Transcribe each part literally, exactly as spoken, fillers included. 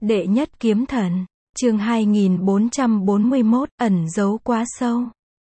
Đệ nhất kiếm thần, chương hai nghìn bốn trăm bốn mươi mốt, ẩn giấu quá sâu.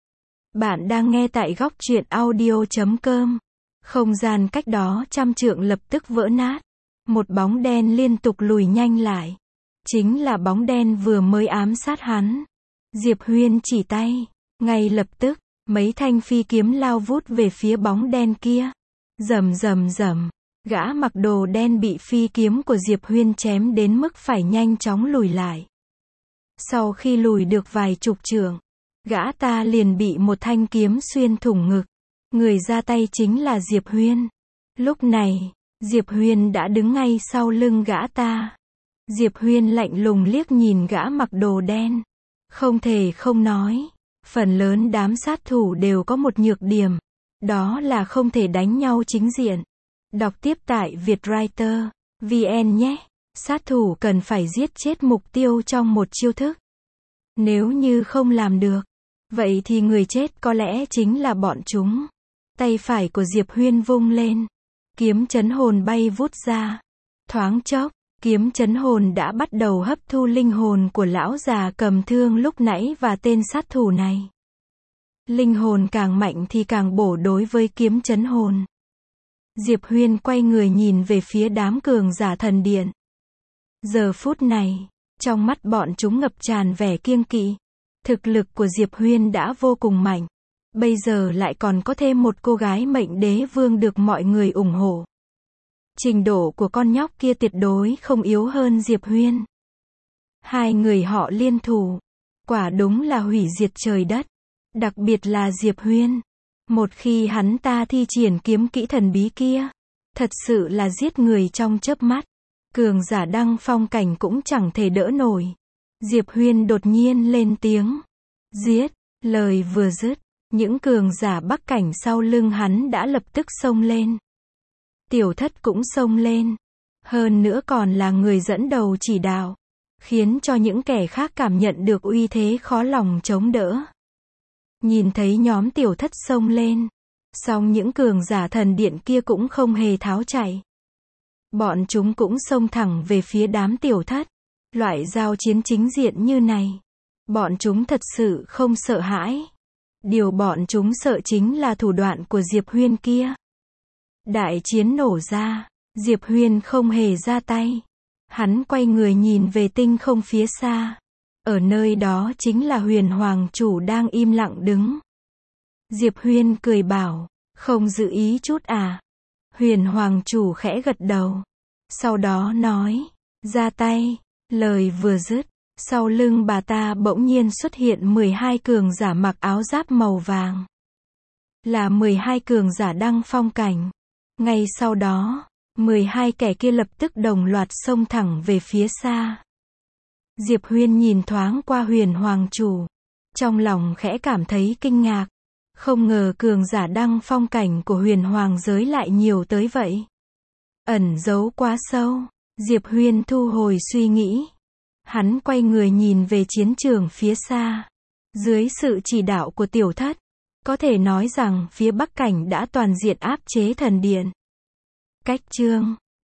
Bạn đang nghe tại góc truyện audio chấm com. Không gian cách đó trăm trượng lập tức vỡ nát. Một bóng đen liên tục lùi nhanh lại. Chính là bóng đen vừa mới ám sát hắn. Diệp Huyên chỉ tay. Ngay lập tức, mấy thanh phi kiếm lao vút về phía bóng đen kia. Rầm rầm rầm. Gã mặc đồ đen bị phi kiếm của Diệp Huyên chém đến mức phải nhanh chóng lùi lại. Sau khi lùi được vài chục trượng, gã ta liền bị một thanh kiếm xuyên thủng ngực. Người ra tay chính là Diệp Huyên. Lúc này, Diệp Huyên đã đứng ngay sau lưng gã ta. Diệp Huyên lạnh lùng liếc nhìn gã mặc đồ đen. Không thể không nói, phần lớn đám sát thủ đều có một nhược điểm. Đó là không thể đánh nhau chính diện. Đọc tiếp tại Vietwriter chấm vn nhé. Sát thủ cần phải giết chết mục tiêu trong một chiêu thức. Nếu như không làm được, vậy thì người chết có lẽ chính là bọn chúng. Tay phải của Diệp Huyên vung lên. Kiếm chấn hồn bay vút ra. Thoáng chốc, kiếm chấn hồn đã bắt đầu hấp thu linh hồn của lão già cầm thương lúc nãy và tên sát thủ này. Linh hồn càng mạnh thì càng bổ đối với kiếm chấn hồn. Diệp Huyên quay người nhìn về phía đám cường giả thần điện. Giờ phút này, trong mắt bọn chúng ngập tràn vẻ kiêng kỵ. Thực lực của Diệp Huyên đã vô cùng mạnh. Bây giờ lại còn có thêm một cô gái mệnh đế vương được mọi người ủng hộ. Trình độ của con nhóc kia tuyệt đối không yếu hơn Diệp Huyên. Hai người họ liên thủ. Quả đúng là hủy diệt trời đất. Đặc biệt là Diệp Huyên. Một khi hắn ta thi triển kiếm kỹ thần bí kia, thật sự là giết người trong chớp mắt. Cường giả đăng phong cảnh cũng chẳng thể đỡ nổi. Diệp Huyên đột nhiên lên tiếng. Giết, lời vừa dứt, những cường giả bắc cảnh sau lưng hắn đã lập tức xông lên. Tiểu Thất cũng xông lên. Hơn nữa còn là người dẫn đầu chỉ đạo, khiến cho những kẻ khác cảm nhận được uy thế khó lòng chống đỡ. Nhìn thấy nhóm Tiểu Thất xông lên, song những cường giả thần điện kia cũng không hề tháo chạy. Bọn chúng cũng xông thẳng về phía đám Tiểu Thất. Loại giao chiến chính diện như này, bọn chúng thật sự không sợ hãi. Điều bọn chúng sợ chính là thủ đoạn của Diệp Huyên kia. Đại chiến nổ ra, Diệp Huyên không hề ra tay. Hắn quay người nhìn về tinh không phía xa. Ở nơi đó chính là Huyền Hoàng chủ đang im lặng đứng. Diệp Huyên cười bảo, không dự ý chút à? Huyền Hoàng chủ khẽ gật đầu. Sau đó nói, ra tay. Lời vừa dứt, sau lưng bà ta bỗng nhiên xuất hiện mười hai cường giả mặc áo giáp màu vàng. Là mười hai cường giả đăng phong cảnh. Ngay sau đó, mười hai kẻ kia lập tức đồng loạt xông thẳng về phía xa. Diệp Huyên nhìn thoáng qua Huyền Hoàng chủ. Trong lòng khẽ cảm thấy kinh ngạc. Không ngờ cường giả đăng phong cảnh của Huyền Hoàng giới lại nhiều tới vậy. Ẩn giấu quá sâu. Diệp Huyên thu hồi suy nghĩ. Hắn quay người nhìn về chiến trường phía xa. Dưới sự chỉ đạo của Tiểu Thất, có thể nói rằng phía Bắc cảnh đã toàn diện áp chế thần điện. Cách chương